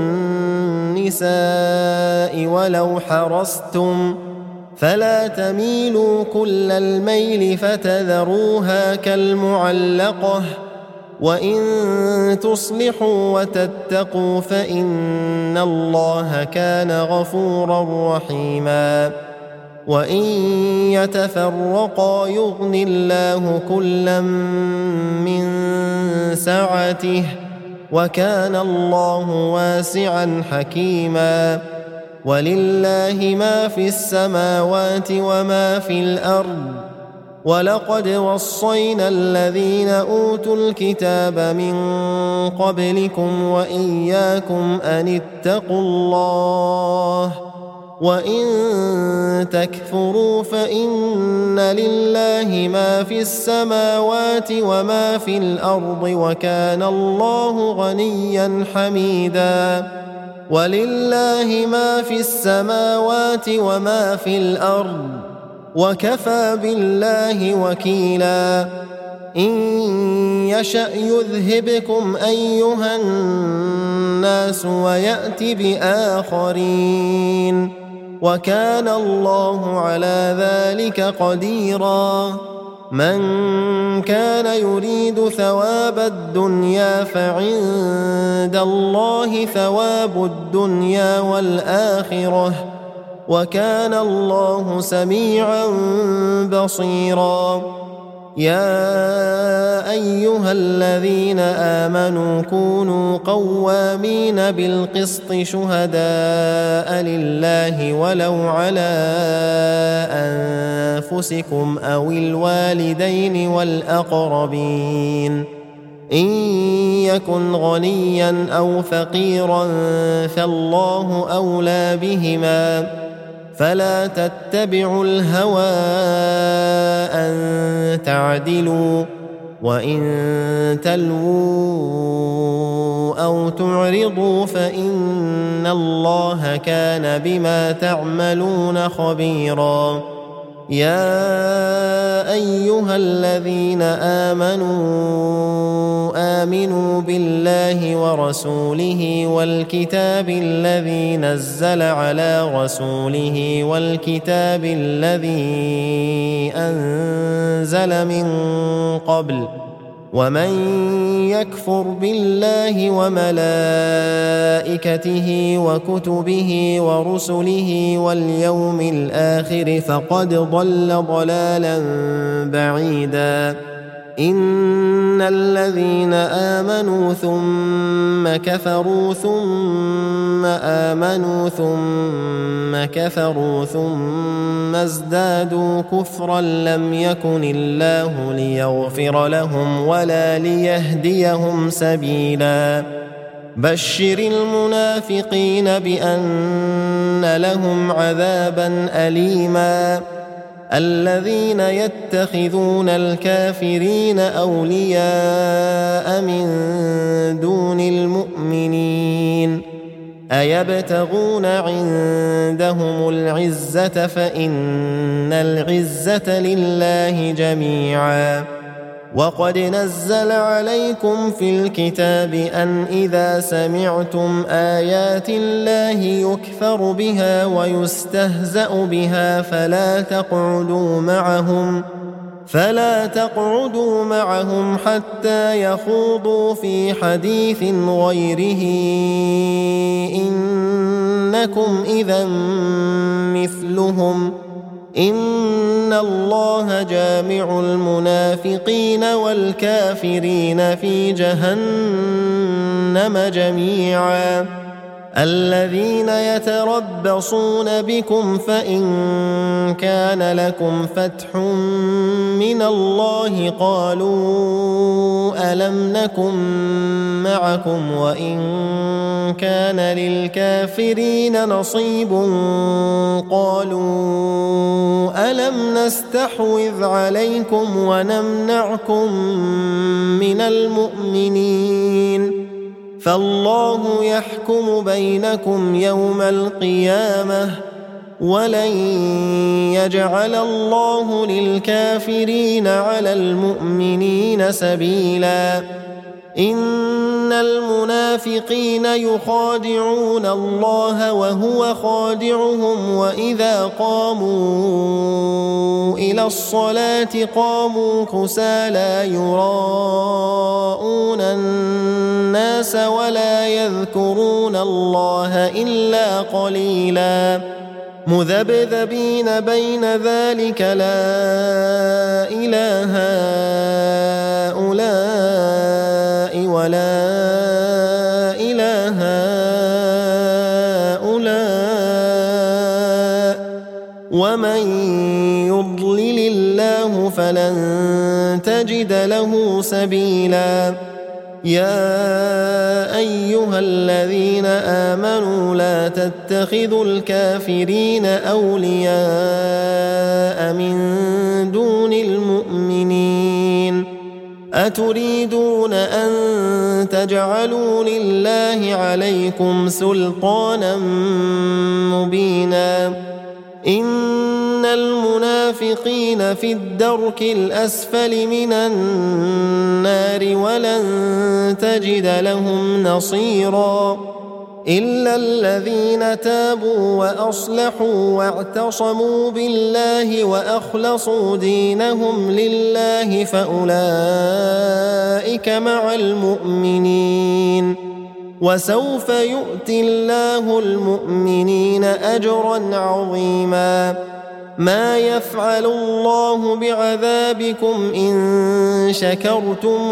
النساء ولو حرصتم فلا تميلوا كل الميل فتذروها كالمعلقة وإن تصلحوا وتتقوا فإن الله كان غفورا رحيما وإن يتفرقا يغن الله كلا من سعته وكان الله واسعا حكيما ولله ما في السماوات وما في الأرض ولقد وصينا الذين أوتوا الكتاب من قبلكم وإياكم أن اتقوا الله وإن تكفروا فإن لله ما في السماوات وما في الأرض وكان الله غنيا حميدا ولله ما في السماوات وما في الأرض وكفى بالله وكيلا إن يشأ يذهبكم أيها الناس ويأت بآخرين وكان الله على ذلك قديرا من كان يريد ثواب الدنيا فعند الله ثواب الدنيا والآخرة وكان الله سميعا بصيرا يا أيها الذين آمنوا كونوا قوامين بالقسط شهداء لله ولو على أنفسكم أو الوالدين والأقربين إن يكن غنيا أو فقيرا فالله أولى بهما فلا تتبعوا الهوى أن تعدلوا وإن تلووا أو تعرضوا فإن الله كان بما تعملون خبيرا يا أيها الذين آمنوا آمنوا بالله ورسوله والكتاب الذي نزل على رسوله والكتاب الذي أنزل من قبل ومن يكفر بالله وملائكته وكتبه ورسله واليوم الآخر فقد ضل ضلالا بعيدا إن الذين آمنوا ثم كفروا ثم آمنوا ثم كفروا ثم ازدادوا كفرا لم يكن الله ليغفر لهم ولا ليهديهم سبيلا بشر المنافقين بأن لهم عذابا أليما الذين يتخذون الكافرين أولياء من دون المؤمنين أيبتغون عندهم العزة فإن العزة لله جميعا وقد نزل عليكم في الكتاب أن إذا سمعتم آيات الله يكفر بها ويستهزأ بها فلا تقعدوا معهم فلا تقعدوا معهم حتى يخوضوا في حديث غيره إنكم إذا مثلهم إن الله جامع المنافقين والكافرين في جهنم جميعا الذين يتربصون بكم فإن كان لكم فتح من الله قالوا ألم نكن معكم وإن كان للكافرين نصيب قالوا ألم نستحوذ عليكم ونمنعكم من المؤمنين فالله يحكم بينكم يوم القيامة ولن يجعل الله للكافرين على المؤمنين سبيلا إن المنافقين يخادعون الله وهو خادعهم وإذا قاموا إلى الصلاة قاموا كسالى يراءون الناس ولا يذكرون الله إلا قليلا مذبذبين بين ذلك لا إله هؤلاء ولا إله هؤلاء ومن يضلل الله فلن تجد له سبيلا يا أيها الذين آمنوا لا تتخذوا الكافرين أولياء من دون المؤمنين أتريدون أن تجعلوا لله عليكم سلطانا مبينا إن المنافقين في الدرك الأسفل من النار ولن تجد لهم نصيرا إلا الذين تابوا وأصلحوا واعتصموا بالله وأخلصوا دينهم لله فأولئك مع المؤمنين وسوف يؤتي الله المؤمنين أجرا عظيما ما يفعل الله بعذابكم إن شكرتم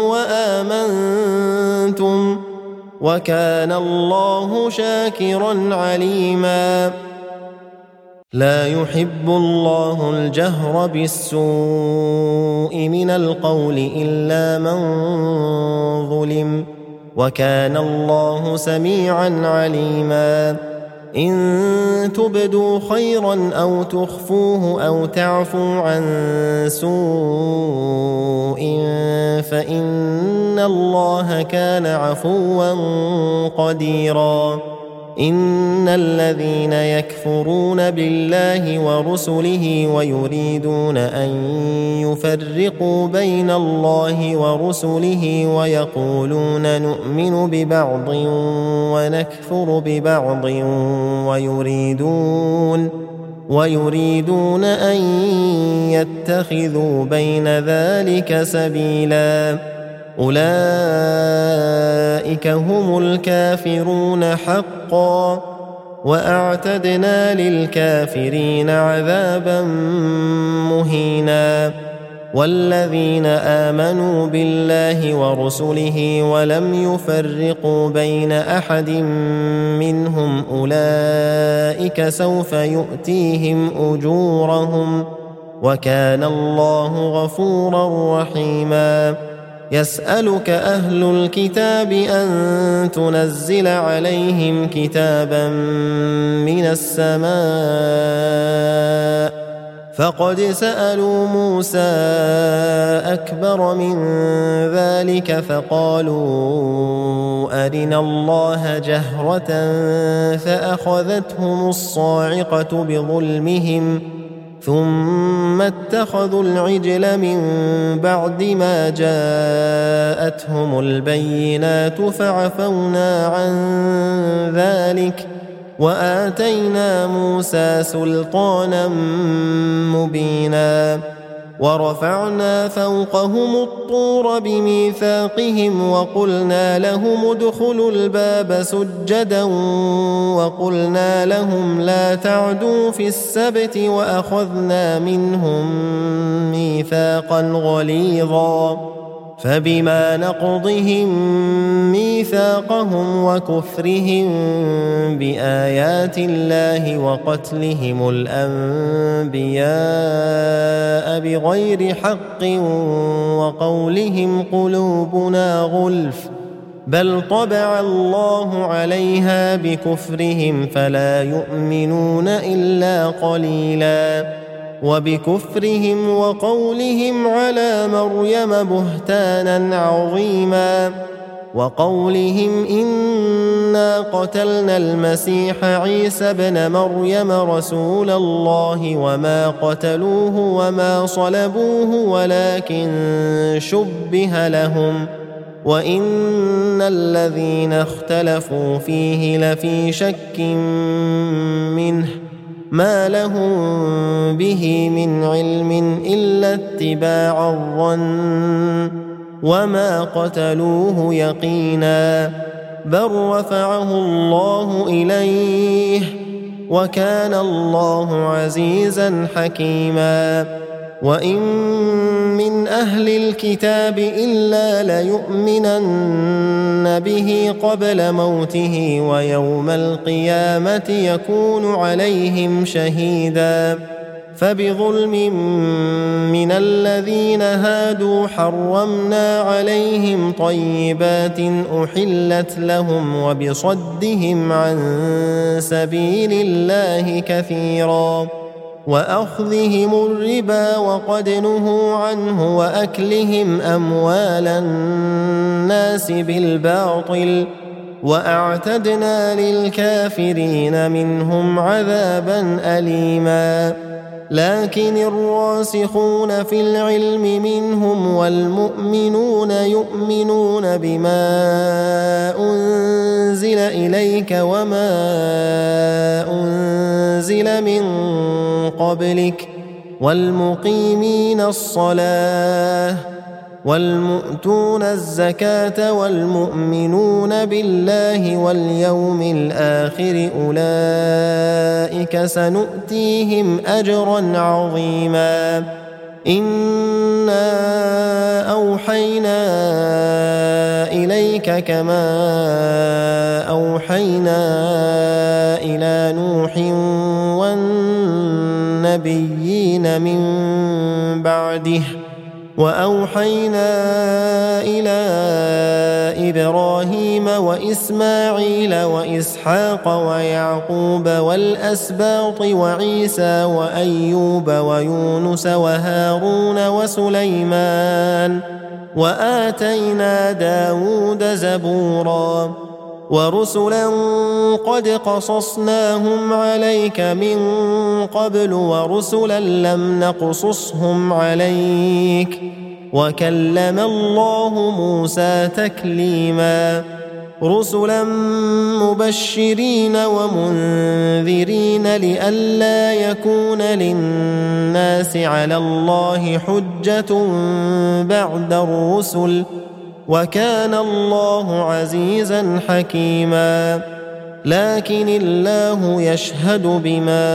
وآمنتم وكان الله شاكرا عليما لا يحب الله الجهر بالسوء من القول إلا من ظلم وكان الله سميعا عليما إن تبدوا خيرا أو تخفوه أو تعفوا عن سوء فإن الله كان عفوا قديرا إن الذين يكفرون بالله ورسله ويريدون أن يفرقوا بين الله ورسله ويقولون نؤمن ببعض ونكفر ببعض ويريدون ويريدون أن يتخذوا بين ذلك سبيلا أولئك هم الكافرون حقا وأعتدنا للكافرين عذابا مهينا والذين آمنوا بالله ورسله ولم يفرقوا بين أحد منهم أولئك سوف يؤتيهم أجورهم وكان الله غفورا رحيما يسألك أهل الكتاب أن تنزل عليهم كتابا من السماء فقد سألوا موسى أكبر من ذلك فقالوا أرنا الله جهرة فأخذتهم الصاعقة بظلمهم ثم اتخذوا العجل من بعد ما جاءتهم البينات فعفونا عن ذلك وآتينا موسى سلطانا مبينا ورفعنا فوقهم الطور بميثاقهم وقلنا لهم ادخلوا الباب سجدا وقلنا لهم لا تعدوا في السبت وأخذنا منهم ميثاقا غليظا فبما نقضهم ميثاقهم وكفرهم بآيات الله وقتلهم الأنبياء بغير حق وقولهم قلوبنا غلف بل طبع الله عليها بكفرهم فلا يؤمنون إلا قليلا وبكفرهم وقولهم على مريم بهتانا عظيما وقولهم إنا قتلنا المسيح عيسى ابن مريم رسول الله وما قتلوه وما صلبوه ولكن شبه لهم وإن الذين اختلفوا فيه لفي شك منه ما لهم به من علم إلا اتباع الظن وما قتلوه يقينا بل رفعه الله إليه وكان الله عزيزا حكيما وإن من أهل الكتاب إلا ليؤمنن به قبل موته ويوم القيامة يكون عليهم شهيدا فبظلم من الذين هادوا حرمنا عليهم طيبات أحلت لهم وبصدهم عن سبيل الله كثيرا وأخذهم الربا وقد نهوا عنه وأكلهم أموال الناس بالباطل وأعتدنا للكافرين منهم عذابا أليما لكن الراسخون في العلم منهم والمؤمنون يؤمنون بما أنزل إليك وما أنزل من قبلك والمقيمين الصلاة والمؤتون الزكاة والمؤمنون بالله واليوم الآخر أولئك سنؤتيهم أجرا عظيما إنا أوحينا إليك كما أوحينا إلى نوح والنبيين من بعده وأوحينا إلى إبراهيم وإسماعيل وإسحاق ويعقوب والأسباط وعيسى وأيوب ويونس وهارون وسليمان وآتينا داود زبورا ورسلا قد قصصناهم عليك من قبل ورسلا لم نقصصهم عليك وكلم الله موسى تكليما رسلا مبشرين ومنذرين لئلا يكون للناس على الله حجة بعد الرسل وكان الله عزيزا حكيما لكن الله يشهد بما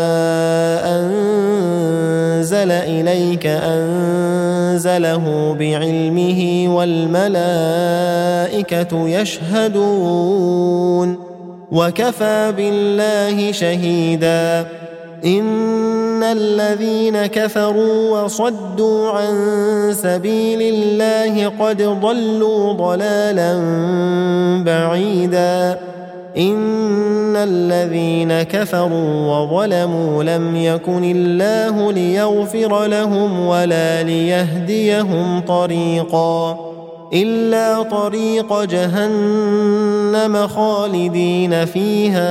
أنزل إليك أنزله بعلمه والملائكة يشهدون وكفى بالله شهيدا إن الذين كفروا وصدوا عن سبيل الله قد ضلوا ضلالا بعيدا إن الذين كفروا وظلموا لم يكن الله ليغفر لهم ولا ليهديهم طريقا إلا طريق جهنم خالدين فيها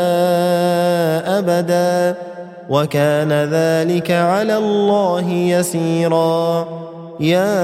أبدا وكان ذلك على الله يسيرا. يا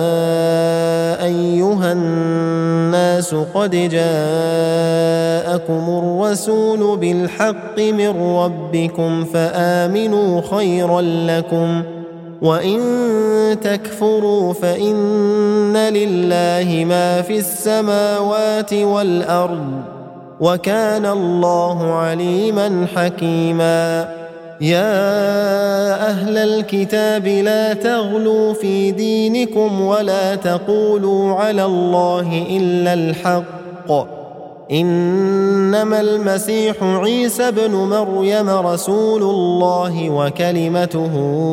أيها الناس قد جاءكم الرسول بالحق من ربكم فآمنوا خيرا لكم وإن تكفروا فإن لله ما في السماوات والأرض وكان الله عليما حكيما. يا أهل الكتاب لا تغلوا في دينكم ولا تقولوا على الله إلا الحق إنما المسيح عيسى ابن مريم رسول الله وكلمته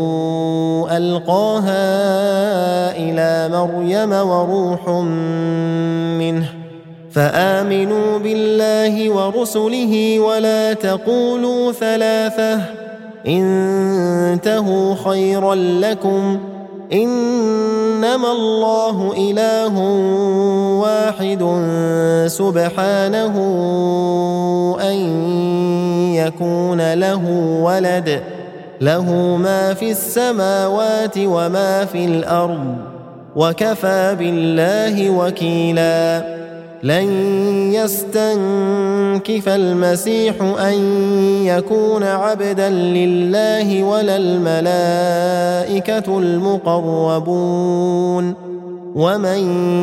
ألقاها إلى مريم وروح منه فآمنوا بالله ورسله ولا تقولوا ثلاثة انتهوا خيرا لكم إنما الله إله واحد سبحانه أن يكون له ولد له ما في السماوات وما في الأرض وكفى بالله وكيلا. لن يستنكف المسيح أن يكون عبدا لله ولا الملائكة المقربون ومن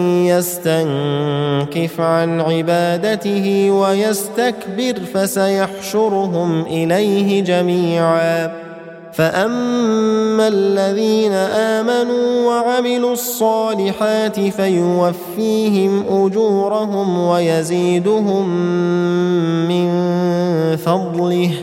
يستنكف عن عبادته ويستكبر فسيحشرهم إليه جميعا. فأما الذين آمنوا وعملوا الصالحات فيوفيهم أجورهم ويزيدهم من فضله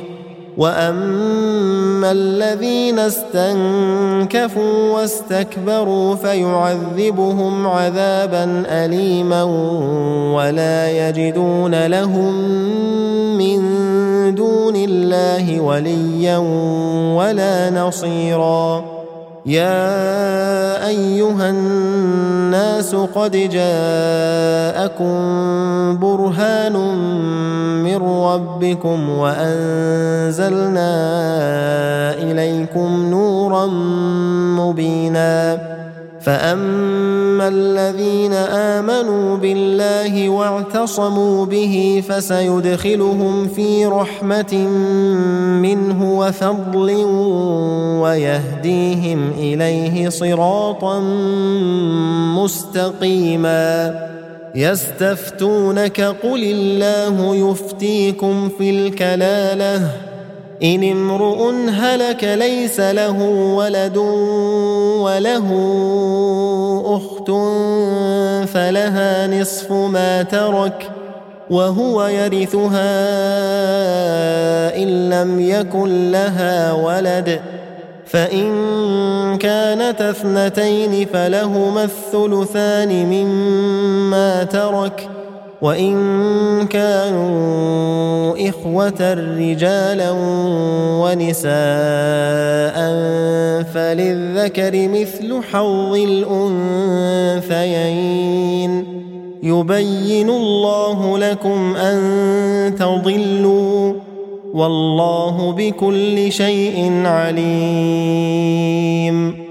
وأما الذين استنكفوا واستكبروا فيعذبهم عذابا أليما ولا يجدون لهم من دون الله وليا ولا نصيرا. يا أيها الناس قد جاءكم برهان من ربكم وأنزلنا إليكم نورا مبينا. فأما الذين آمنوا بالله واعتصموا به فسيدخلهم في رحمة منه وفضل ويهديهم إليه صراطا مستقيما. يستفتونك قل الله يفتيكم في الكلالة إن امرؤ هلك ليس له ولد وله أخت فلها نصف ما ترك وهو يرثها إن لم يكن لها ولد فإن كانت اثنتين فلهما الثلثان مما ترك وإن كانوا إخوة رجالا ونساء فللذكر مثل حظ الأنثيين يبين الله لكم أن تضلوا والله بكل شيء عليم.